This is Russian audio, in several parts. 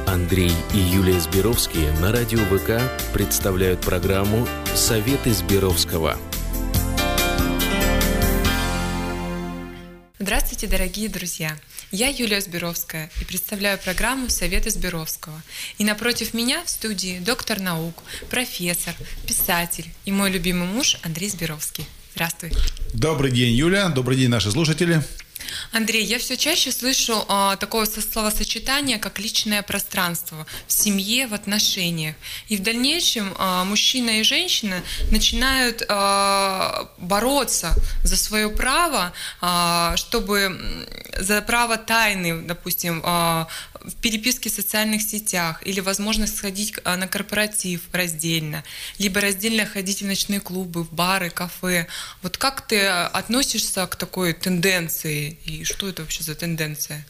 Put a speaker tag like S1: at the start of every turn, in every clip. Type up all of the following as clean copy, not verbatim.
S1: Андрей и Юлия Сберовские на радио ВК представляют программу «Советы Сберовского».
S2: Здравствуйте, дорогие друзья! Я Юлия Сберовская и представляю программу «Советы Сберовского». И напротив меня в студии доктор наук, профессор, писатель и мой любимый муж Андрей Сберовский. Здравствуй.
S3: Добрый день, Юля. Добрый день, наши слушатели.
S2: Андрей, я все чаще слышу такое словосочетание, как личное пространство в семье, в отношениях. И в дальнейшем мужчина и женщина начинают бороться за свое право, за право тайны, допустим, в переписке в социальных сетях, или возможность сходить на корпоратив раздельно, либо раздельно ходить в ночные клубы, в бары, кафе. Вот как ты относишься к такой тенденции? И что это вообще за тенденция?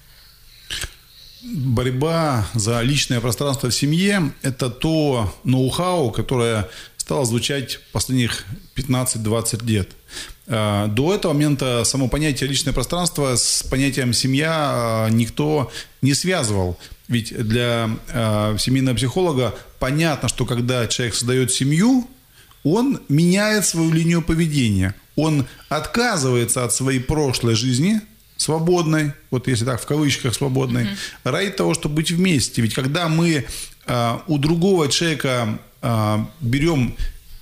S3: Борьба за личное пространство в семье – это то ноу-хау, которое стало звучать последних 15-20 лет. До этого момента само понятие личное пространство с понятием семья никто не связывал. Ведь для семейного психолога понятно, что когда человек создает семью, он меняет свою линию поведения. Он отказывается от своей прошлой жизни, свободной, вот если так в кавычках свободной, ради того, чтобы быть вместе. Ведь когда мы у другого человека берем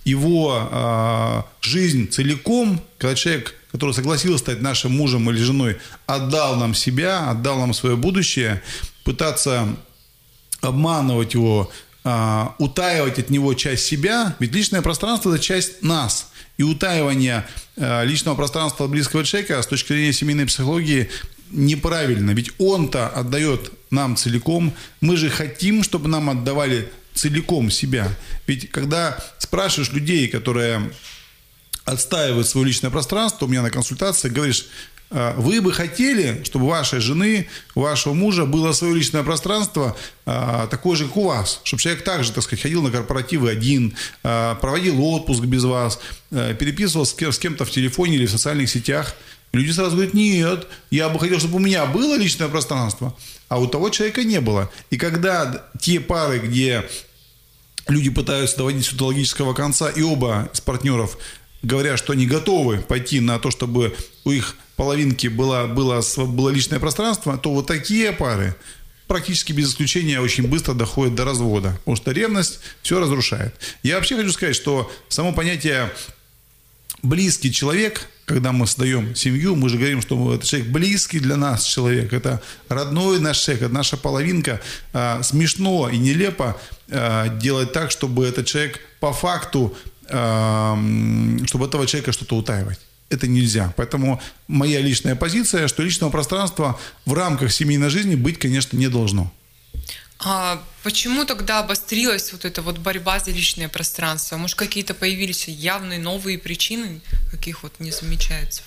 S3: его жизнь целиком, когда человек, который согласился стать нашим мужем или женой, отдал нам себя, отдал нам свое будущее, пытаться обманывать его, утаивать от него часть себя, ведь личное пространство – это часть нас. И утаивание личного пространства от близкого человека с точки зрения семейной психологии неправильно. Ведь он-то отдает нам целиком. Мы же хотим, чтобы нам отдавали целиком себя. Ведь когда спрашиваешь людей, которые отстаивают свое личное пространство, у меня на консультации говоришь: вы бы хотели, чтобы у вашей жены, у вашего мужа было свое личное пространство такое же, как у вас, чтобы человек также, так сказать, ходил на корпоративы один, проводил отпуск без вас, переписывался с кем-то в телефоне или в социальных сетях. Люди сразу говорят: нет, я бы хотел, чтобы у меня было личное пространство, а у того человека не было. И когда те пары, где люди пытаются доводить все до логического конца, и оба из партнеров говорят, что они готовы пойти на то, чтобы у их половинки было личное пространство, то вот такие пары практически без исключения очень быстро доходят до развода, потому что ревность все разрушает. Я вообще хочу сказать, что само понятие «близкий человек», когда мы создаем семью, мы же говорим, что это человек близкий для нас человек, это родной наш человек, это наша половинка. Смешно и нелепо делать так, чтобы этот человек по факту, чтобы этого человека что-то утаивать. Это нельзя. Поэтому моя личная позиция, что личного пространства в рамках семейной жизни быть, конечно, не должно.
S2: А почему тогда обострилась вот эта вот борьба за личное пространство? Может, какие-то появились явные новые причины, каких вот не замечается?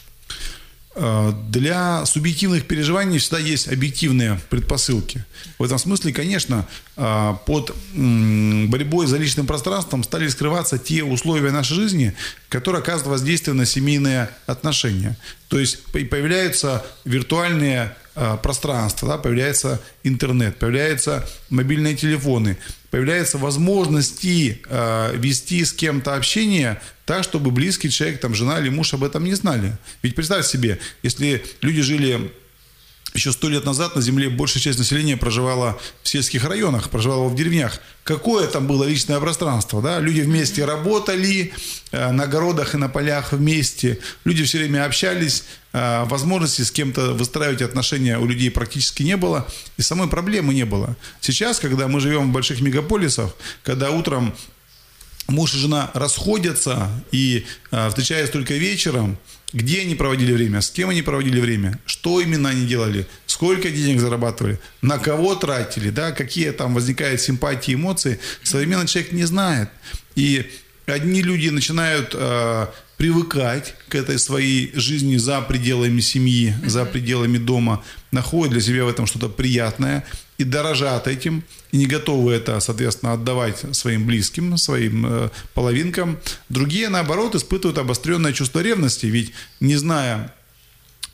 S3: Для субъективных переживаний всегда есть объективные предпосылки. В этом смысле, конечно, под борьбой за личным пространством стали скрываться те условия нашей жизни, которые оказывают воздействие на семейные отношения. То есть появляются виртуальные пространства, да, появляется интернет, появляются мобильные телефоны, появляются возможности вести с кем-то общение так, чтобы близкий человек, там, жена или муж об этом не знали. Ведь представь себе, если люди жили еще 100 лет назад, на Земле большая часть населения проживала в сельских районах, проживала в деревнях. Какое там было личное пространство? Да? Люди вместе работали, на огородах и на полях вместе. Люди все время общались. Возможности с кем-то выстраивать отношения у людей практически не было. И самой проблемы не было. Сейчас, когда мы живем в больших мегаполисах, когда утром муж и жена расходятся и встречаются только вечером, где они проводили время, с кем они проводили время, что именно они делали, сколько денег зарабатывали, на кого тратили, да, какие там возникают симпатии, эмоции, современный человек не знает. И одни люди начинают привыкать к этой своей жизни за пределами семьи, за пределами дома, находят для себя в этом что-то приятное и дорожат этим, и не готовы это, соответственно, отдавать своим близким, своим половинкам. Другие, наоборот, испытывают обостренное чувство ревности, ведь не зная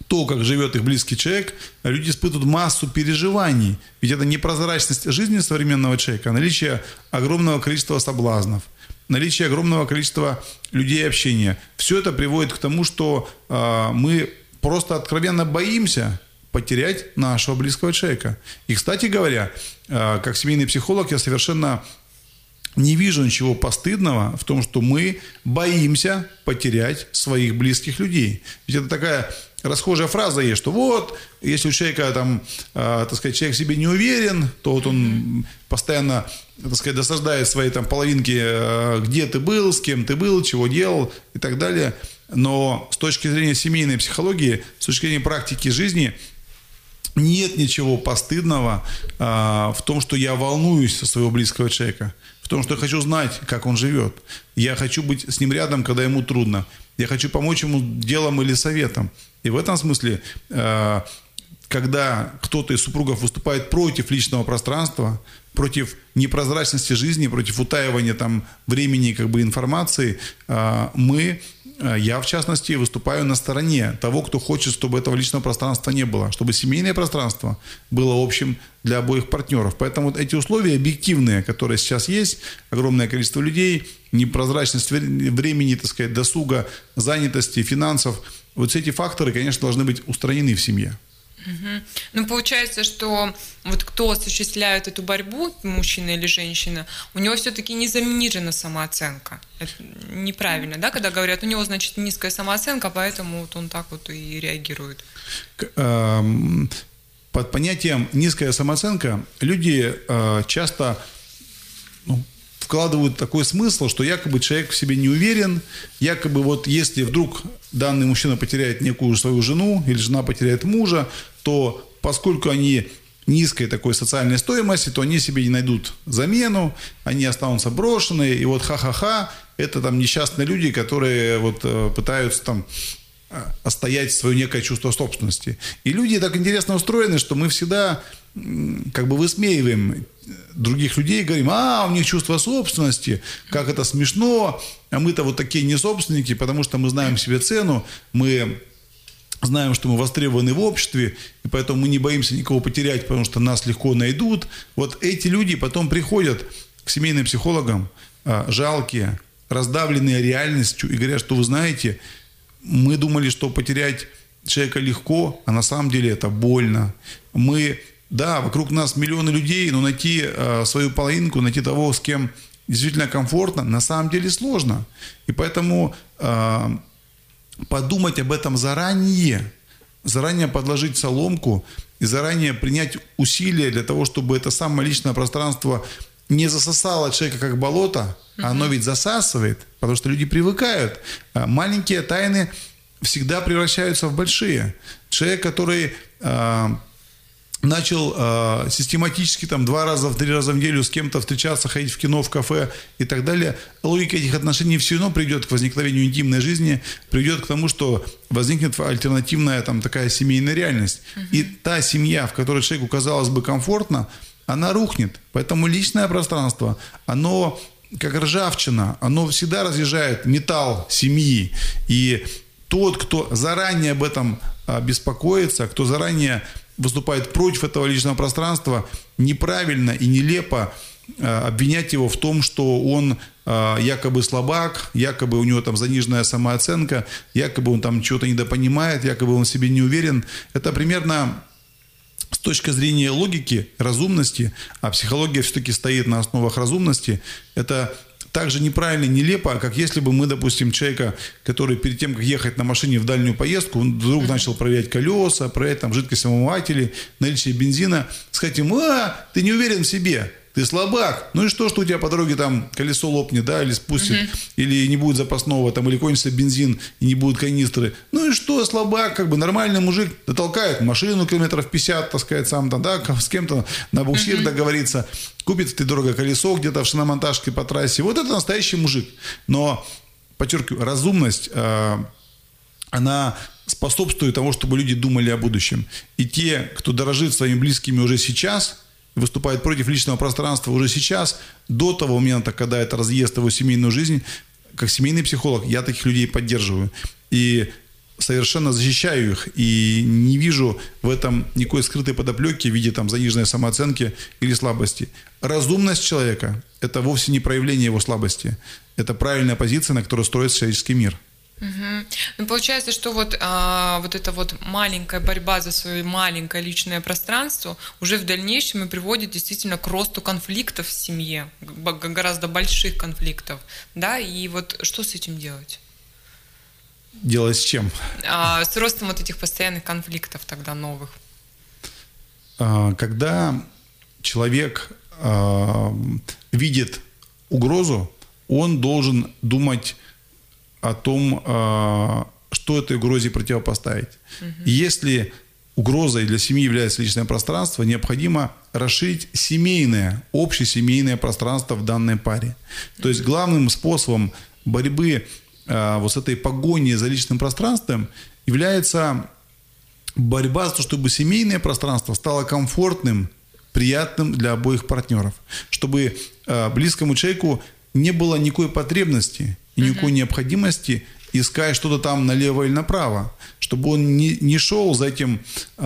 S3: то, как живет их близкий человек, люди испытывают массу переживаний. Ведь это непрозрачность жизни современного человека, а наличие огромного количества соблазнов, наличие огромного количества людей общения. Все это приводит к тому, что мы просто откровенно боимся потерять нашего близкого человека. И, кстати говоря, как семейный психолог, я совершенно не вижу ничего постыдного в том, что мы боимся потерять своих близких людей. Ведь это такая расхожая фраза есть, что вот, если у человека там, так сказать, человек в себе не уверен, то вот он постоянно, так сказать, досаждает своей там половинке, где ты был, с кем ты был, чего делал и так далее. Но с точки зрения семейной психологии, с точки зрения практики жизни, нет ничего постыдного в том, что я волнуюсь за своего близкого человека, в том, что я хочу знать, как он живет. Я хочу быть с ним рядом, когда ему трудно. Я хочу помочь ему делом или советом. И в этом смысле, когда кто-то из супругов выступает против личного пространства, против непрозрачности жизни, против утаивания там времени, как бы, информации, я, в частности, выступаю на стороне того, кто хочет, чтобы этого личного пространства не было, чтобы семейное пространство было общим для обоих партнеров. Поэтому вот эти условия объективные, которые сейчас есть, огромное количество людей, непрозрачность времени, так сказать, досуга, занятости, финансов, вот эти факторы, конечно, должны быть устранены в семье.
S2: Ну, получается, что вот кто осуществляет эту борьбу, мужчина или женщина, у него все-таки не занижена самооценка. Это неправильно, да, когда говорят, у него, значит, низкая самооценка, поэтому вот он так вот и реагирует.
S3: Под понятием низкая самооценка люди часто вкладывают такой смысл, что якобы человек в себе не уверен, якобы вот если вдруг данный мужчина потеряет некую свою жену или жена потеряет мужа, то поскольку они низкой такой социальной стоимости, то они себе не найдут замену, они останутся брошенные, и вот ха-ха-ха, это там несчастные люди, которые вот пытаются там отстоять свое некое чувство собственности. И люди так интересно устроены, что мы всегда как бы высмеиваем других людей, говорим, у них чувство собственности, как это смешно, а мы-то вот такие не собственники, потому что мы знаем себе цену, мы знаем, что мы востребованы в обществе, и поэтому мы не боимся никого потерять, потому что нас легко найдут. Вот эти люди потом приходят к семейным психологам, жалкие, раздавленные реальностью, и говорят, что вы знаете, мы думали, что потерять человека легко, а на самом деле это больно. Да, вокруг нас миллионы людей, но найти свою половинку, найти того, с кем действительно комфортно, на самом деле сложно. И поэтому подумать об этом заранее подложить соломку и заранее принять усилия для того, чтобы это самое личное пространство не засосало человека как болото, а оно ведь засасывает, потому что люди привыкают. Маленькие тайны всегда превращаются в большие. Человек, который начал систематически там 2 раза, 3 раза в неделю с кем-то встречаться, ходить в кино, в кафе и так далее, логика этих отношений все равно придет к возникновению интимной жизни, приведет к тому, что возникнет альтернативная там такая семейная реальность. И та семья, в которой человеку, казалось бы, комфортно, она рухнет. Поэтому личное пространство, оно как ржавчина, оно всегда разъезжает металл семьи. И тот, кто заранее об этом беспокоится, кто заранее выступает против этого личного пространства, неправильно и нелепо обвинять его в том, что он якобы слабак, якобы у него там заниженная самооценка, якобы он там чего-то недопонимает, якобы он в себе не уверен. Это примерно с точки зрения логики, разумности, а психология все-таки стоит на основах разумности, это так же неправильно и нелепо, как если бы мы, допустим, человека, который перед тем, как ехать на машине в дальнюю поездку, он вдруг начал проверять колеса, проверять там жидкость омывателей, наличие бензина, сказать ему, ты не уверен в себе, ты слабак, ну и что у тебя по дороге там колесо лопнет, да, или спустит, или не будет запасного, там, или кончится бензин, и не будут канистры, ну и что, слабак, как бы нормальный мужик, дотолкает машину километров 50, так сказать, сам там, да, с кем-то на буксир договориться, купит ты дорогое колесо где-то в шиномонтажке по трассе, вот это настоящий мужик, но, подчеркиваю, разумность, она способствует тому, чтобы люди думали о будущем, и те, кто дорожит своими близкими уже сейчас, выступает против личного пространства уже сейчас, до того момента, когда это разъест его семейную жизнь, как семейный психолог, я таких людей поддерживаю. И совершенно защищаю их и не вижу в этом никакой скрытой подоплеки в виде там заниженной самооценки или слабости. Разумность человека – это вовсе не проявление его слабости. Это правильная позиция, на которой строится человеческий мир.
S2: Угу. Ну, получается, что вот эта вот маленькая борьба за свое маленькое личное пространство уже в дальнейшем и приводит действительно к росту конфликтов в семье, гораздо больших конфликтов, да, и вот что с этим делать?
S3: Делать с чем?
S2: С ростом вот этих постоянных конфликтов тогда новых.
S3: Когда человек видит угрозу, он должен думать о том, что этой угрозе противопоставить. И если угрозой для семьи является личное пространство, необходимо расширить общесемейное пространство в данной паре. То есть главным способом борьбы вот с этой погоней за личным пространством является борьба за то, чтобы семейное пространство стало комфортным, приятным для обоих партнеров. Чтобы близкому человеку не было никакой потребности и никакой необходимости искать что-то там налево или направо. Чтобы он не шел за этим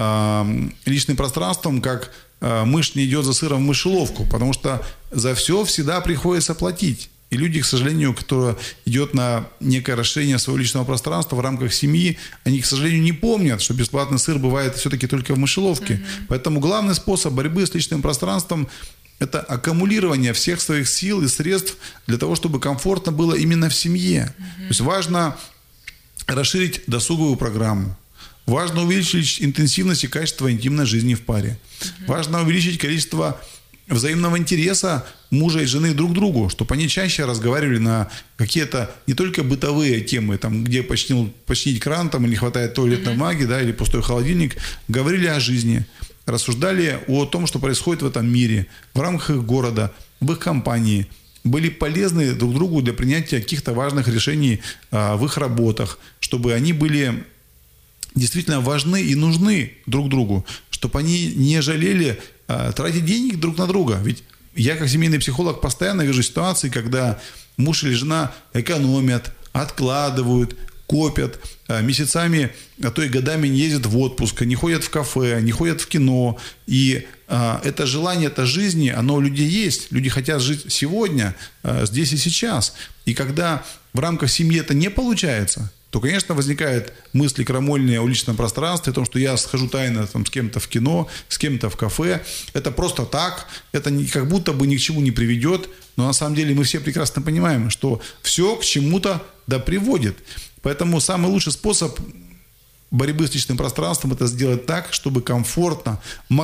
S3: личным пространством, как мышь не идет за сыром в мышеловку, потому что за все всегда приходится платить. И люди, к сожалению, которые идут на некое расширение своего личного пространства в рамках семьи, они, к сожалению, не помнят, что бесплатный сыр бывает все-таки только в мышеловке. Поэтому главный способ борьбы с личным пространством – это аккумулирование всех своих сил и средств для того, чтобы комфортно было именно в семье. То есть важно расширить досуговую программу. Важно увеличить интенсивность и качество интимной жизни в паре. Важно увеличить количество взаимного интереса мужа и жены друг к другу, чтобы они чаще разговаривали на какие-то не только бытовые темы, там, где починить кран, там, или не хватает туалетной бумаги, да, или пустой холодильник, говорили о жизни, рассуждали о том, что происходит в этом мире, в рамках их города, в их компании, были полезны друг другу для принятия каких-то важных решений в их работах, чтобы они были действительно важны и нужны друг другу, чтобы они не жалели тратить денег друг на друга. Ведь я, как семейный психолог, постоянно вижу ситуации, когда муж или жена экономят, откладывают, копят, месяцами, а то и годами не ездят в отпуск, не ходят в кафе, не ходят в кино. И это желание, это жизни, оно у людей есть. Люди хотят жить сегодня, здесь и сейчас. И когда в рамках семьи это не получается, то, конечно, возникают мысли крамольные о личном пространстве, о том, что я схожу тайно там, с кем-то в кино, с кем-то в кафе. Это просто так, это как будто бы ни к чему не приведет, но на самом деле мы все прекрасно понимаем, что все к чему-то да приводит. Поэтому самый лучший способ борьбы с личным пространством – это сделать так, чтобы комфортно,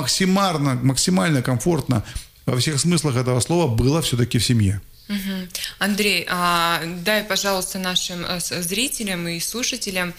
S3: максимально комфортно во всех смыслах этого слова было все-таки в семье.
S2: Андрей, дай, пожалуйста, нашим зрителям и слушателям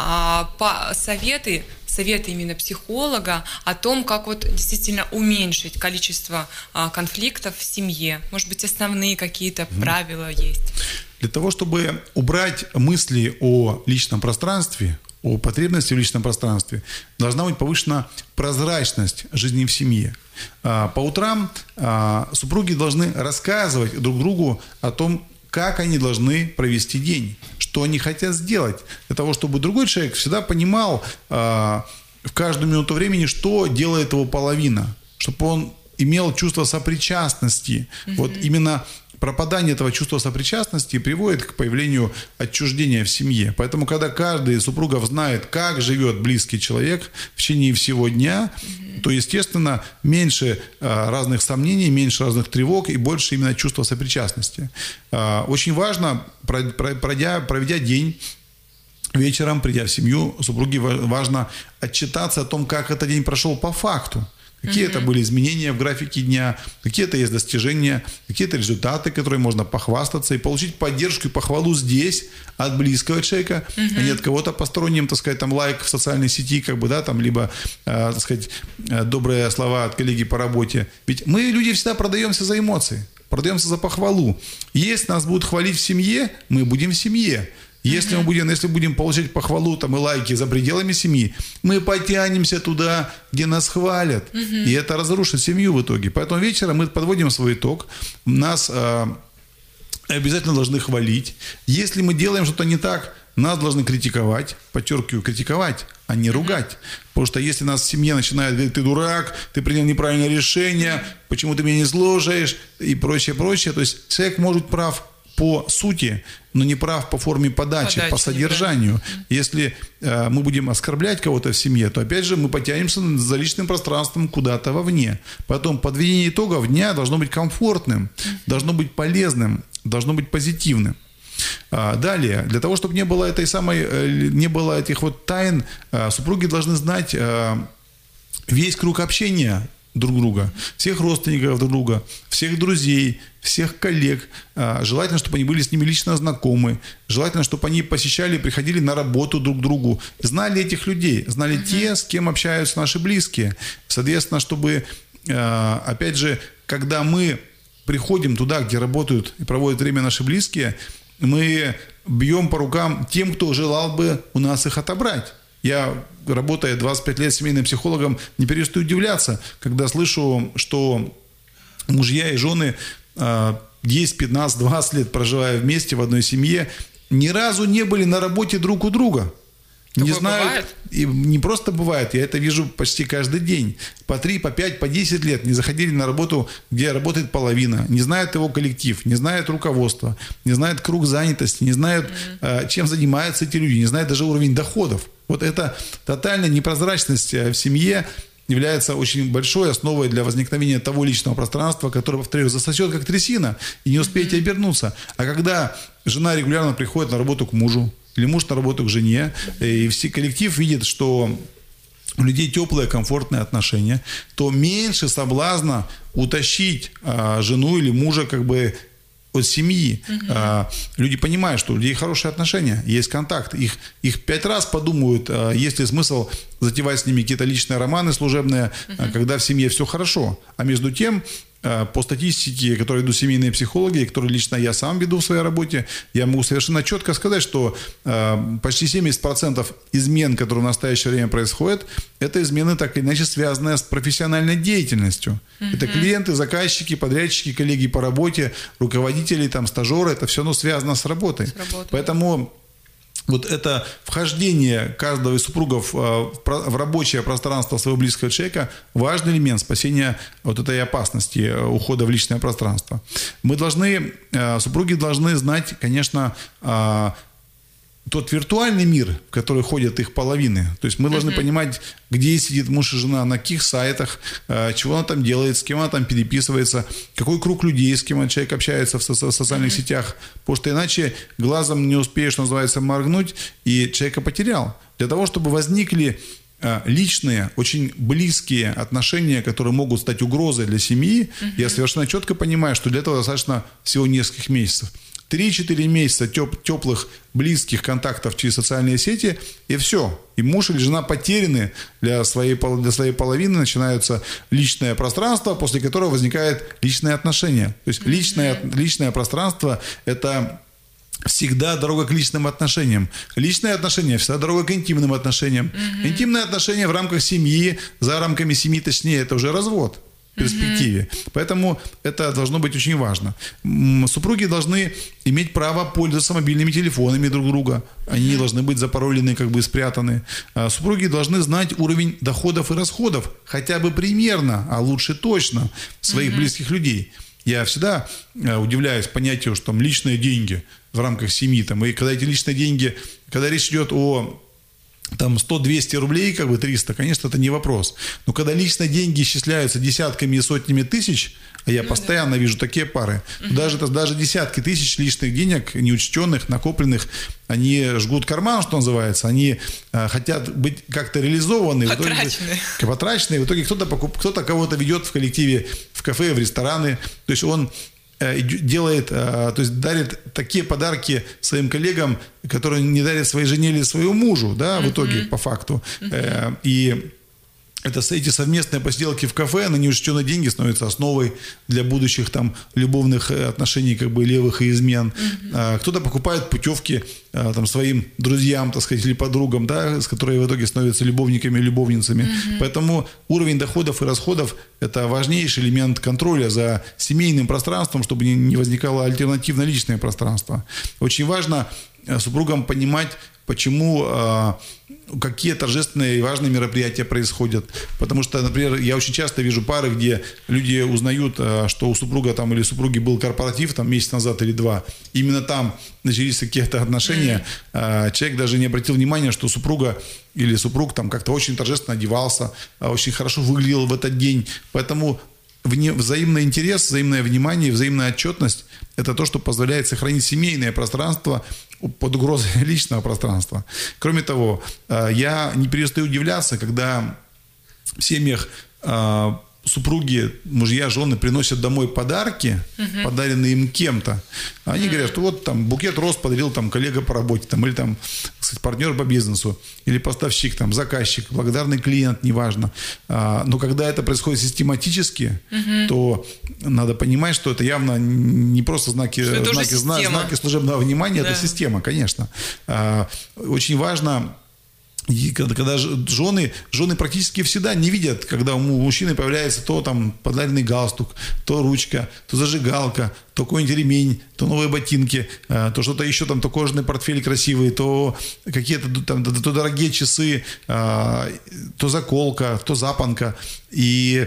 S2: советы именно психолога о том, как вот действительно уменьшить количество конфликтов в семье. Может быть, основные какие-то правила есть?
S3: Для того, чтобы убрать мысли о личном пространстве, о потребности в личном пространстве, должна быть повышена прозрачность жизни в семье. По утрам супруги должны рассказывать друг другу о том, как они должны провести день, что они хотят сделать, для того, чтобы другой человек всегда понимал в каждую минуту времени, что делает его половина, чтобы он имел чувство сопричастности. Вот именно пропадание этого чувства сопричастности приводит к появлению отчуждения в семье. Поэтому, когда каждый из супругов знает, как живет близкий человек в течение всего дня, то, естественно, меньше разных сомнений, меньше разных тревог и больше именно чувства сопричастности. Очень важно, проведя день, вечером, придя в семью, супруге важно отчитаться о том, как этот день прошел по факту. Какие это были изменения в графике дня, какие-то есть достижения, какие-то результаты, которые можно похвастаться и получить поддержку и похвалу здесь от близкого человека, а не от кого-то посторонним, так сказать, там лайк в социальной сети, как бы, да, там, либо, так сказать, добрые слова от коллеги по работе. Ведь мы, люди, всегда продаемся за эмоции, продаемся за похвалу. Если нас будут хвалить в семье, мы будем в семье. Если мы будем получать похвалу там, и лайки за пределами семьи, мы потянемся туда, где нас хвалят. И это разрушит семью в итоге. Поэтому вечером мы подводим свой итог. Нас обязательно должны хвалить. Если мы делаем что-то не так, нас должны критиковать, подчеркиваю, критиковать, а не ругать. Потому что если нас в семье начинают говорить, ты дурак, ты принял неправильное решение, почему ты меня не слушаешь и прочее, прочее. То есть человек может прав по сути, но не прав по форме подачи, по содержанию. Да. Если мы будем оскорблять кого-то в семье, то опять же мы потянемся за личным пространством куда-то вовне. Потом подведение итогов дня должно быть комфортным, должно быть полезным, должно быть позитивным. Далее, для того, чтобы не было этих вот тайн, супруги должны знать весь круг общения друг друга, всех родственников друг друга, всех друзей, всех коллег. Желательно, чтобы они были с ними лично знакомы. Желательно, чтобы они посещали, приходили на работу друг к другу. Знали этих людей, знали те, с кем общаются наши близкие. Соответственно, чтобы, опять же, когда мы приходим туда, где работают и проводят время наши близкие, мы бьем по рукам тем, кто желал бы у нас их отобрать. Я, работая 25 лет семейным психологом, не перестаю удивляться, когда слышу, что мужья и жены 10, 15, 20 лет проживая вместе в одной семье, ни разу не были на работе друг у друга. Не знаю, бывает? И не просто бывает, я это вижу почти каждый день. По 3, по 5, по 10 лет не заходили на работу, где работает половина, не знает его коллектив, не знает руководство, не знает круг занятости, не знает, чем занимаются эти люди, не знает даже уровень доходов. Вот эта тотальная непрозрачность в семье является очень большой основой для возникновения того личного пространства, которое, повторяю, засосет как трясина, и не успеете обернуться. А когда жена регулярно приходит на работу к мужу, или муж на работу к жене, и все коллектив видит, что у людей теплые, комфортные отношения, то меньше соблазна утащить жену или мужа как бы от семьи. Люди понимают, что у людей хорошие отношения, есть контакт. Их 5 раз подумают, есть ли смысл затевать с ними какие-то личные романы служебные, когда в семье все хорошо. А между тем, по статистике, которую ведут семейные психологи, которую лично я сам веду в своей работе, я могу совершенно четко сказать, что почти 70% измен, которые в настоящее время происходят, это измены так или иначе связанные с профессиональной деятельностью. Это клиенты, заказчики, подрядчики, коллеги по работе, руководители, там, стажеры, это все связано с работой. Поэтому вот это вхождение каждого из супругов в рабочее пространство своего близкого человека – важный элемент спасения вот этой опасности ухода в личное пространство. Супруги должны знать, конечно, тот виртуальный мир, в который ходят их половины. То есть мы должны понимать, где сидит муж и жена, на каких сайтах, чего она там делает, с кем она там переписывается, какой круг людей, с кем человек общается в социальных сетях. Потому что иначе глазом не успеешь, что называется, моргнуть, и человека потерял. Для того, чтобы возникли личные, очень близкие отношения, которые могут стать угрозой для семьи, я совершенно четко понимаю, что для этого достаточно всего нескольких месяцев. 3-4 месяца теплых, близких контактов через социальные сети, и все. И муж или жена потеряны для своей половины, начинается личное пространство, после которого возникает личные отношения. То есть личное пространство – это всегда дорога к личным отношениям. Личные отношения всегда дорога к интимным отношениям. Интимные отношения в рамках семьи, за рамками семьи, точнее, это уже развод. В перспективе. Поэтому это должно быть очень важно. Супруги должны иметь право пользоваться мобильными телефонами друг друга. Они не должны быть запаролены, как бы спрятаны. Супруги должны знать уровень доходов и расходов, хотя бы примерно, а лучше точно, своих близких людей. Я всегда удивляюсь понятию, что там личные деньги в рамках семьи. Там, и когда эти личные деньги, когда речь идет о там 100-200 рублей, как бы 300, конечно, это не вопрос. Но когда личные деньги исчисляются десятками и сотнями тысяч, а я постоянно вижу такие пары, даже десятки тысяч личных денег, неучтенных, накопленных, они жгут карман, что называется, они хотят быть как-то реализованы. Потраченные. В итоге кто-то кого-то ведет в коллективе в кафе, в рестораны. То есть он делает, то есть дарит такие подарки своим коллегам, которые не дарят своей жене или своему мужу, да, в итоге, по факту. И эти совместные посиделки в кафе на неучтенные деньги становятся основой для будущих там любовных отношений, как бы левых и измен. Кто-то покупает путевки там своим друзьям, так сказать, или подругам, да, с которыми в итоге становятся любовниками и любовницами. Поэтому уровень доходов и расходов – это важнейший элемент контроля за семейным пространством, чтобы не возникало альтернативно личное пространство. Очень важно супругам понимать, почему, какие торжественные и важные мероприятия происходят. Потому что, например, я очень часто вижу пары, где люди узнают, что у супруга там, или супруги был корпоратив там, месяц назад или 2. Именно там начались какие-то отношения. Человек даже не обратил внимания, что супруга или супруг там как-то очень торжественно одевался, очень хорошо выглядел в этот день. Поэтому взаимный интерес, взаимное внимание, взаимная отчетность – это то, что позволяет сохранить семейное пространство под угрозой личного пространства. Кроме того, я не перестаю удивляться, когда в семьях супруги, мужья, жены приносят домой подарки, подаренные им кем-то. Они говорят, что вот там букет роз подарил там коллега по работе, там, или там, кстати, партнер по бизнесу, или поставщик, там, заказчик, благодарный клиент, неважно. Но когда это происходит систематически, то надо понимать, что это явно не просто знаки служебного внимания, это система, конечно. Очень важно. И когда жены практически всегда не видят, когда у мужчины появляется то там подаренный галстук, то ручка, то зажигалка, то какой-нибудь ремень, то новые ботинки, то что-то еще, там, то кожаный портфель красивый, то какие-то там, то дорогие часы, то заколка, то запонка. И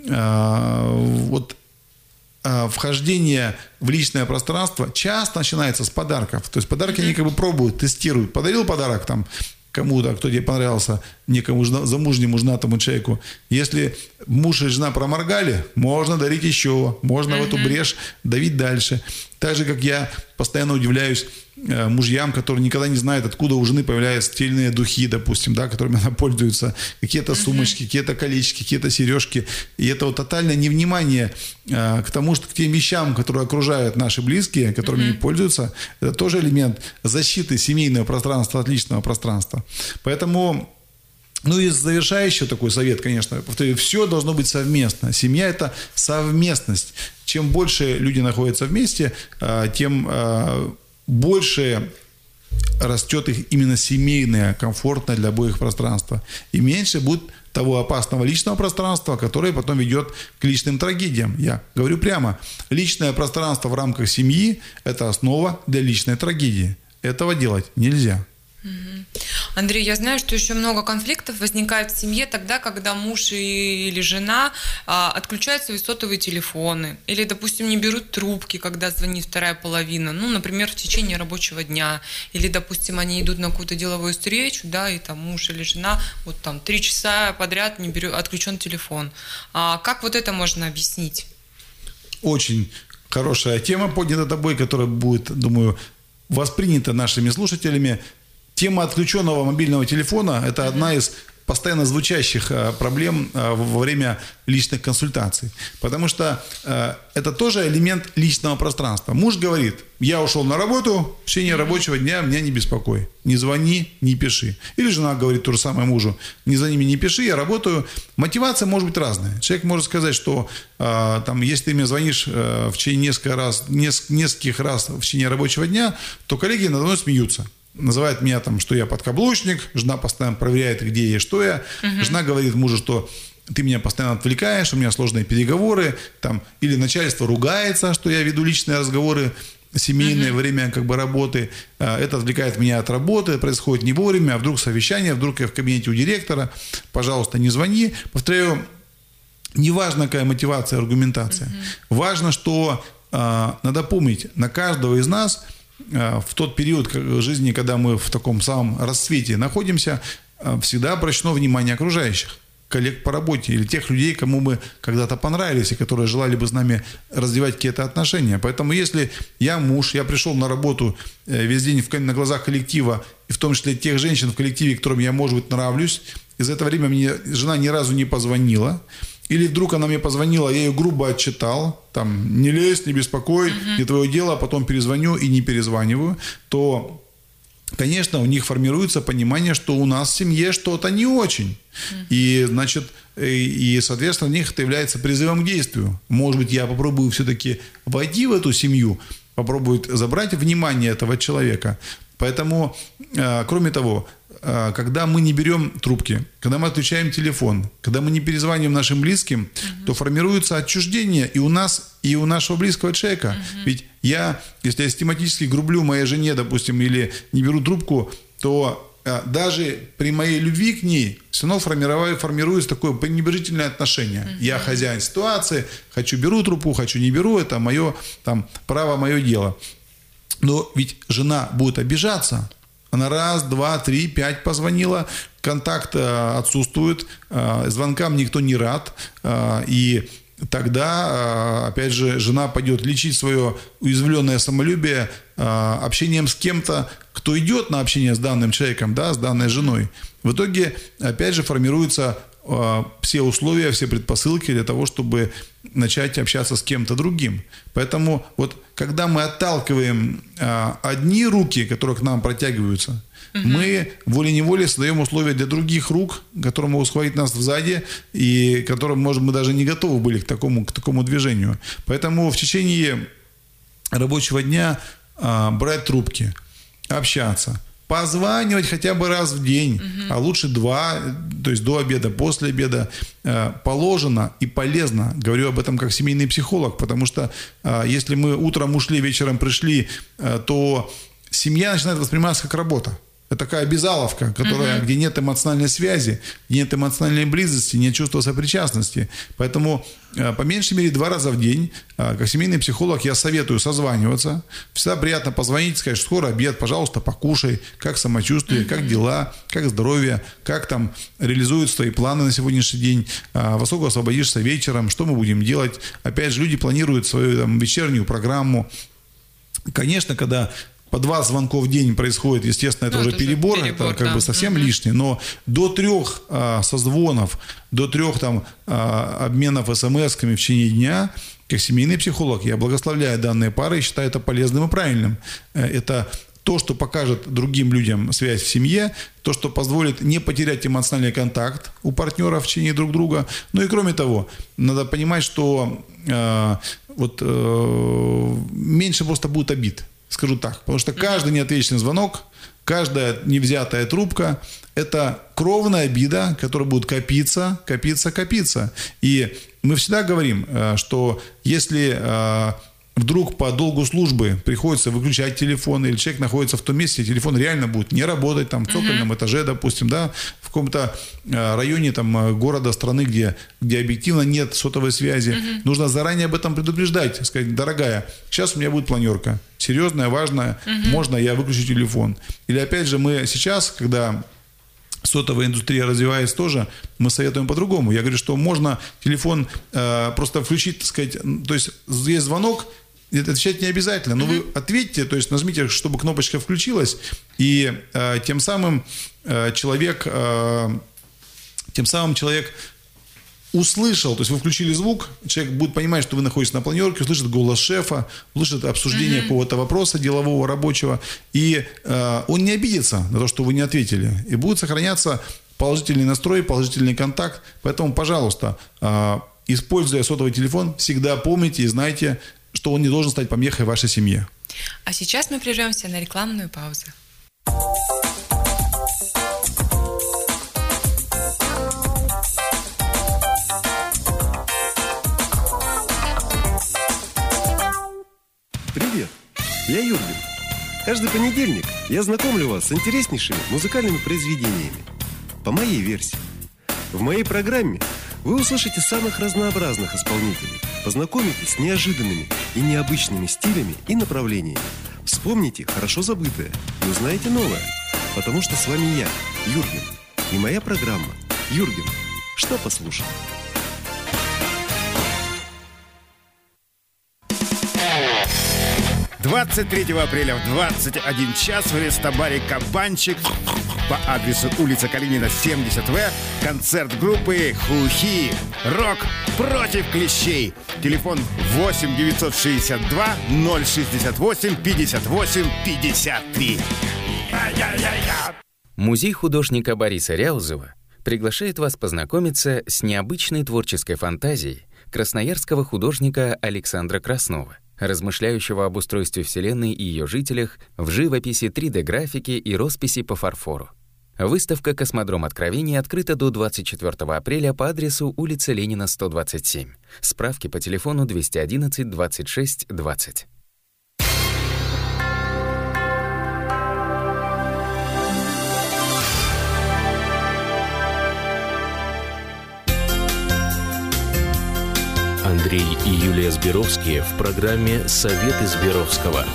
S3: вот вхождение в личное пространство часто начинается с подарков. То есть подарки они как бы пробуют, тестируют. Подарил подарок там кому-то, кто тебе понравился, некому замужнему, женатому человеку. Если муж и жена проморгали, можно дарить еще, можно в эту брешь давить дальше. Так же, как я постоянно удивляюсь мужьям, которые никогда не знают, откуда у жены появляются те или иные духи, допустим, да, которыми она пользуется, какие-то сумочки, какие-то колечки, какие-то сережки. И это вот тотальное невнимание к тому, что к тем вещам, которые окружают наши близкие, которыми они пользуются, это тоже элемент защиты семейного пространства от личного пространства. Поэтому, ну и завершающий такой совет, конечно, повторю, все должно быть совместно. Семья – это совместность. Чем больше люди находятся вместе, тем больше растет их именно семейное, комфортное для обоих пространство. И меньше будет того опасного личного пространства, которое потом ведет к личным трагедиям. Я говорю прямо, личное пространство в рамках семьи – это основа для личной трагедии. Этого делать нельзя.
S2: Андрей, я знаю, что еще много конфликтов возникает в семье тогда, когда муж или жена отключают свои сотовые телефоны или, допустим, не берут трубки, когда звонит вторая половина, ну, например, в течение рабочего дня, или, допустим, они идут на какую-то деловую встречу, да, и там муж или жена вот там 3 часа подряд не берет, отключен телефон. Как вот это можно объяснить?
S3: Очень хорошая тема поднята тобой, которая будет, думаю, воспринята нашими слушателями. Тема отключенного мобильного телефона – это одна из постоянно звучащих проблем во время личных консультаций. Потому что это тоже элемент личного пространства. Муж говорит, я ушел на работу, в течение рабочего дня меня не беспокой. Не звони, не пиши. Или жена говорит то же самое мужу, не звони мне, не пиши, я работаю. Мотивация может быть разная. Человек может сказать, что там, если ты мне звонишь в течение нескольких раз в течение рабочего дня, то коллеги надо мной смеются. Называет меня там, что я подкаблучник, жена постоянно проверяет, где я и что я. Жена говорит мужу, что ты меня постоянно отвлекаешь, у меня сложные переговоры, там, или начальство ругается, что я веду личные разговоры семейное время как бы работы. Это отвлекает меня от работы, происходит не вовремя, а вдруг совещание, вдруг я в кабинете у директора. Пожалуйста, не звони. Повторяю, не важно, какая мотивация, аргументация. Важно, что надо помнить, на каждого из нас в тот период жизни, когда мы в таком самом расцвете находимся, всегда обращено внимание окружающих, коллег по работе или тех людей, кому мы когда-то понравились и которые желали бы с нами развивать какие-то отношения. Поэтому если я муж, я пришел на работу весь день на глазах коллектива, и в том числе тех женщин в коллективе, которым я, может быть, нравлюсь, и за это время мне жена ни разу не позвонила, или вдруг она мне позвонила, я ее грубо отчитал, там, не лезь, не беспокой, не твое дело, а потом перезвоню и не перезваниваю, то, конечно, у них формируется понимание, что у нас в семье что-то не очень. И, значит, и, соответственно, у них это является призывом к действию. Может быть, я попробую все-таки войти в эту семью, попробую забрать внимание этого человека. Поэтому, кроме того, когда мы не берем трубки, когда мы отключаем телефон, когда мы не перезваниваем нашим близким, то формируется отчуждение и у нас, и у нашего близкого человека. Ведь если я систематически грублю моей жене, допустим, или не беру трубку, то даже при моей любви к ней все равно формируется такое пренебрежительное отношение. Я хозяин ситуации, хочу беру трубку, хочу не беру, это мое право, мое дело. Но ведь жена будет обижаться. Она раз, два, три, 5 позвонила, контакт отсутствует, звонкам никто не рад, и тогда, опять же, жена пойдет лечить свое уязвленное самолюбие общением с кем-то, кто идет на общение с данным человеком, да, с данной женой. В итоге, опять же, формируются все условия, все предпосылки для того, чтобы начать общаться с кем-то другим. Поэтому вот когда мы отталкиваем одни руки, которые к нам протягиваются, мы волей-неволей создаем условия для других рук, которые могут схватить нас сзади, и которым, может, мы даже не готовы были к такому движению. Поэтому в течение рабочего дня брать трубки, общаться, позванивать хотя бы раз в день, а лучше 2, то есть до обеда, после обеда, положено и полезно. Говорю об этом как семейный психолог, потому что если мы утром ушли, вечером пришли, то семья начинает восприниматься как работа. Это такая обязаловка, где нет эмоциональной связи, нет эмоциональной близости, нет чувства сопричастности. Поэтому, по меньшей мере, 2 раза в день, как семейный психолог, я советую созваниваться. Всегда приятно позвонить, сказать, что скоро обед, пожалуйста, покушай, как самочувствие, как дела, как здоровье, как там реализуются твои планы на сегодняшний день, во сколько освободишься вечером, что мы будем делать. Опять же, люди планируют свою вечернюю программу. Конечно, когда по 2 звонка в день происходит, естественно, это уже перебор, это как бы совсем лишнее, но до 3 созвонов, до 3 обменов смс-ками в течение дня, как семейный психолог, я благословляю данные пары и считаю это полезным и правильным. Это то, что покажет другим людям связь в семье, то, что позволит не потерять эмоциональный контакт у партнеров в течение друг друга. Ну и кроме того, надо понимать, что меньше просто будет обид. Скажу так, потому что каждый неотвеченный звонок, каждая невзятая трубка – это кровная обида, которая будет копиться. И мы всегда говорим, что если вдруг по долгу службы приходится выключать телефон, или человек находится в том месте, где телефон реально будет не работать, там, в цокольном этаже, допустим, да, в каком-то районе там, города, страны, где объективно нет сотовой связи, нужно заранее об этом предупреждать, сказать: дорогая, сейчас у меня будет планерка, серьезная, важная, можно я выключу телефон. Или опять же мы сейчас, когда сотовая индустрия развивается тоже, мы советуем по-другому. Я говорю, что можно телефон просто включить, так сказать, то есть есть звонок, отвечать не обязательно, но вы ответьте, то есть нажмите, чтобы кнопочка включилась, и тем самым человек услышал, то есть вы включили звук, человек будет понимать, что вы находитесь на планерке, услышит голос шефа, услышит обсуждение какого-то вопроса делового, рабочего, и он не обидится на то, что вы не ответили, и будет сохраняться положительный настрой, положительный контакт. Поэтому, пожалуйста, используя сотовый телефон, всегда помните и знайте, что он не должен стать помехой вашей семье.
S2: А сейчас мы прервемся на рекламную паузу.
S4: Привет, я Юрген. Каждый понедельник я знакомлю вас с интереснейшими музыкальными произведениями по моей версии. В моей программе вы услышите самых разнообразных исполнителей, познакомитесь с неожиданными и необычными стилями и направлениями, вспомните хорошо забытое и узнаете новое, потому что с вами я, Юрген, и моя программа «Юрген. Что послушать?».
S5: 23 апреля в 21 час в рестобаре «Кабанчик» по адресу улица Калинина, 70В концерт группы «Хухи». Рок против клещей. Телефон 8 962 068 58 53.
S6: Музей художника Бориса Ряузова приглашает вас познакомиться с необычной творческой фантазией красноярского художника Александра Краснова, размышляющего об устройстве Вселенной и ее жителях в живописи, 3D-графике и росписи по фарфору. Выставка «Космодром откровений» открыта до 24 апреля по адресу улица Ленина, 127. Справки по телефону 211 26 20.
S1: Андрей и Юлия Сберовские в программе «Советы Сберовского».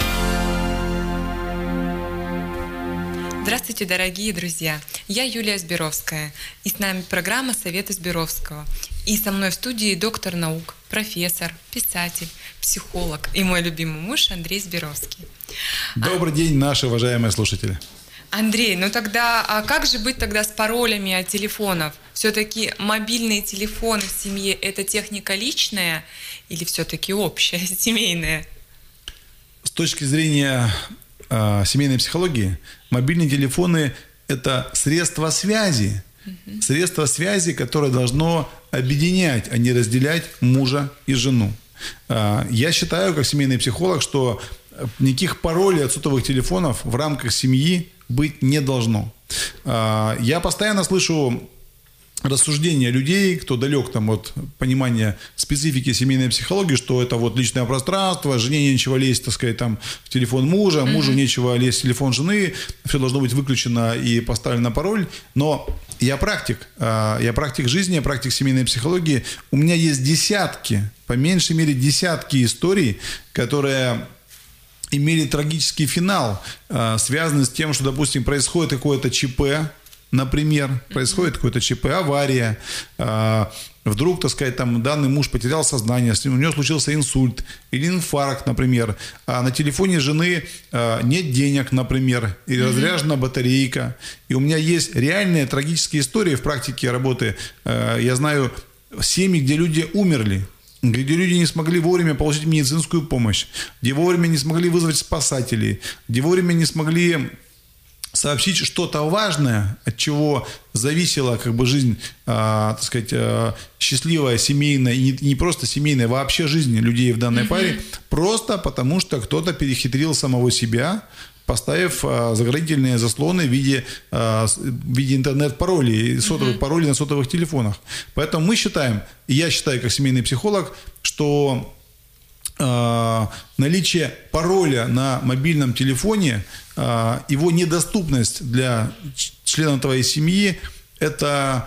S2: Здравствуйте, дорогие друзья! Я Юлия Сберовская, и с нами программа «Советы Сберовского». И со мной в студии доктор наук, профессор, писатель, психолог и мой любимый муж Андрей Сберовский.
S3: Добрый день, наши уважаемые слушатели.
S2: Андрей, ну тогда, а как же быть тогда с паролями от телефонов? Все-таки мобильные телефоны в семье – это техника личная или все-таки общая, семейная?
S3: С точки зрения семейной психологии, мобильные телефоны – это средство связи. Средство связи, которое должно объединять, а не разделять мужа и жену. Я считаю, как семейный психолог, что никаких паролей от сотовых телефонов в рамках семьи быть не должно. Я постоянно слышу рассуждения людей, кто далек там от понимания специфики семейной психологии, что это вот личное пространство, жене нечего лезть, так сказать, там, в телефон мужа, мужу нечего лезть в телефон жены, все должно быть выключено и поставлено пароль. Но я практик жизни, я практик семейной психологии. У меня есть десятки, по меньшей мере десятки историй, которые имели трагический финал, связанный с тем, что, допустим, происходит какое-то ЧП, например, происходит какое-то ЧП, авария, вдруг, так сказать, там данный муж потерял сознание, у него случился инсульт или инфаркт, например, а на телефоне жены нет денег, например, или разряжена батарейка. И у меня есть реальные трагические истории в практике работы. Я знаю семьи, где люди умерли, где люди не смогли вовремя получить медицинскую помощь, где вовремя не смогли вызвать спасателей, где вовремя не смогли сообщить что-то важное, от чего зависела как бы жизнь, так сказать, счастливая, семейная, и не просто семейная, вообще жизнь людей в данной паре, просто потому что кто-то перехитрил самого себя, поставив заградительные заслоны в виде интернет-паролей, сотовых паролей на сотовых телефонах. Поэтому мы считаем, и я считаю как семейный психолог, что наличие пароля на мобильном телефоне, его недоступность для членов твоей семьи, это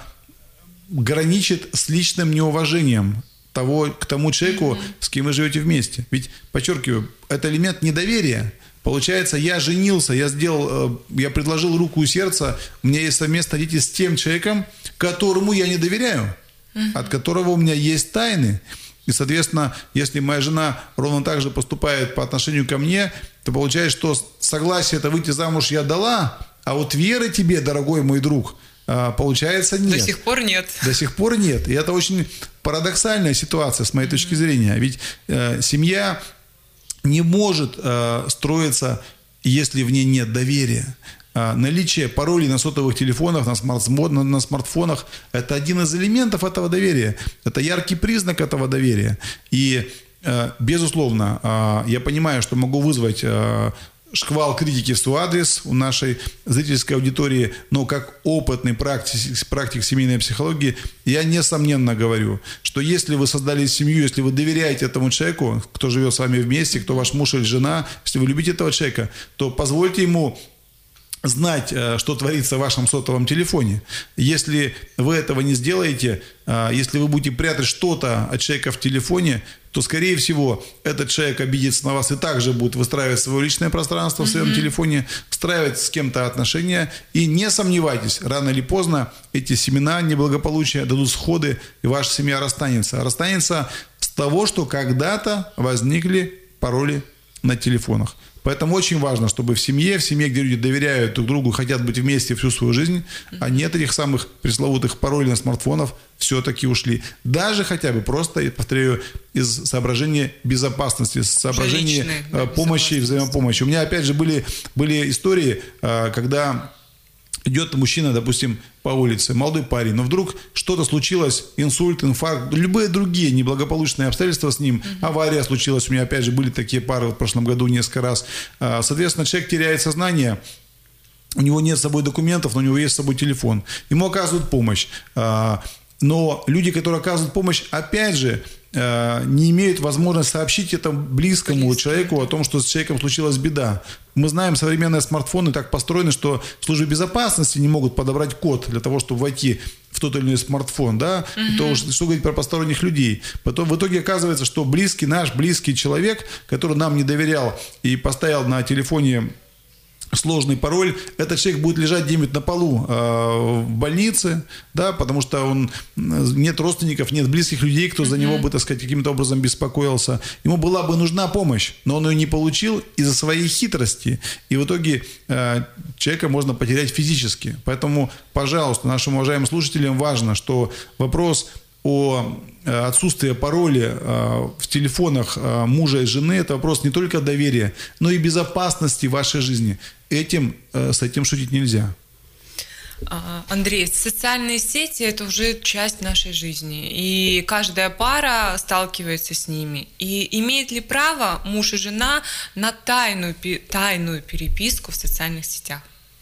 S3: граничит с личным неуважением к тому человеку, с кем вы живете вместе. Ведь, подчеркиваю, это элемент недоверия. Получается, я женился, я предложил руку и сердце, у меня есть совместные дети с тем человеком, которому я не доверяю, от которого у меня есть тайны. И, соответственно, если моя жена ровно так же поступает по отношению ко мне, то получается, что согласие это выйти замуж я дала, а вот веры тебе, дорогой мой друг, получается нет.
S2: До сих пор нет.
S3: До сих пор нет. И это очень парадоксальная ситуация с моей точки зрения. Ведь семья не может строиться, если в ней нет доверия. Наличие паролей на сотовых телефонах, на смартфонах – это один из элементов этого доверия. Это яркий признак этого доверия. И, безусловно, я понимаю, что могу вызвать шквал критики в свой адрес у нашей зрительской аудитории, но как опытный практик семейной психологии, я несомненно говорю, что если вы создали семью, если вы доверяете этому человеку, кто живет с вами вместе, кто ваш муж или жена, если вы любите этого человека, то позвольте ему знать, что творится в вашем сотовом телефоне. Если вы этого не сделаете, если вы будете прятать что-то от человека в телефоне, то, скорее всего, этот человек обидится на вас и также будет выстраивать свое личное пространство в своем телефоне, встраивать с кем-то отношения. И не сомневайтесь, рано или поздно эти семена неблагополучия дадут всходы, и ваша семья расстанется. Расстанется с того, что когда-то возникли пароли на телефонах. Поэтому очень важно, чтобы в семье, где люди доверяют друг другу, хотят быть вместе всю свою жизнь, а нет этих самых пресловутых паролей на смартфонов, все-таки ушли. Даже хотя бы просто, я повторяю, из соображения безопасности, из соображения помощи и взаимопомощи. У меня, опять же, были истории, когда идет мужчина, допустим, по улице, молодой парень, но вдруг что-то случилось, инсульт, инфаркт, любые другие неблагополучные обстоятельства с ним, авария случилась, у меня опять же были такие пары в прошлом году несколько раз. Соответственно, человек теряет сознание, у него нет с собой документов, но у него есть с собой телефон. Ему оказывают помощь. Но люди, которые оказывают помощь, опять же, не имеют возможности сообщить этому близкому человеку о том, что с человеком случилась беда. Мы знаем, современные смартфоны так построены, что службы безопасности не могут подобрать код для того, чтобы войти в тот или иной смартфон, да, то уж что говорить про посторонних людей. Потом в итоге оказывается, что наш близкий человек, который нам не доверял и поставил на телефоне сложный пароль, этот человек будет лежать где-нибудь на полу в больнице, да, потому что нет родственников, нет близких людей, кто за него бы, так сказать, каким-то образом беспокоился. Ему была бы нужна помощь, но он ее не получил из-за своей хитрости. И в итоге человека можно потерять физически. Поэтому, пожалуйста, нашим уважаемым слушателям важно, что вопрос о отсутствии пароля в телефонах мужа и жены – это вопрос не только доверия, но и безопасности вашей жизни. С этим шутить нельзя.
S2: Андрей, социальные сети – это уже часть нашей жизни, и каждая пара сталкивается с ними. И имеет ли право муж и жена на тайную переписку в социальных сетях?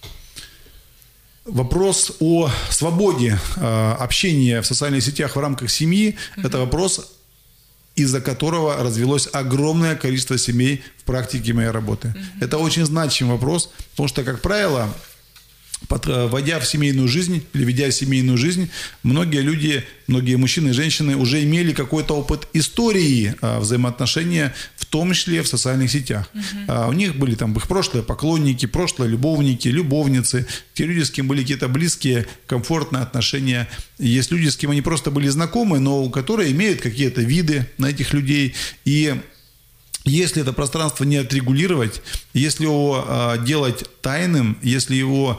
S3: Вопрос о свободе общения в социальных сетях в рамках семьи – это вопрос, из-за которого развелось огромное количество семей в практике моей работы. Это очень значимый вопрос, потому что, как правило, войдя в семейную жизнь или ведя семейную жизнь, многие люди, многие мужчины и женщины уже имели какой-то опыт истории взаимоотношения, в том числе в социальных сетях. У них были там их прошлые поклонники, прошлые любовники, любовницы, те люди, с кем были какие-то близкие, комфортные отношения. Есть люди, с кем они просто были знакомы, но которые имеют какие-то виды на этих людей. И если это пространство не отрегулировать, если его делать тайным, если его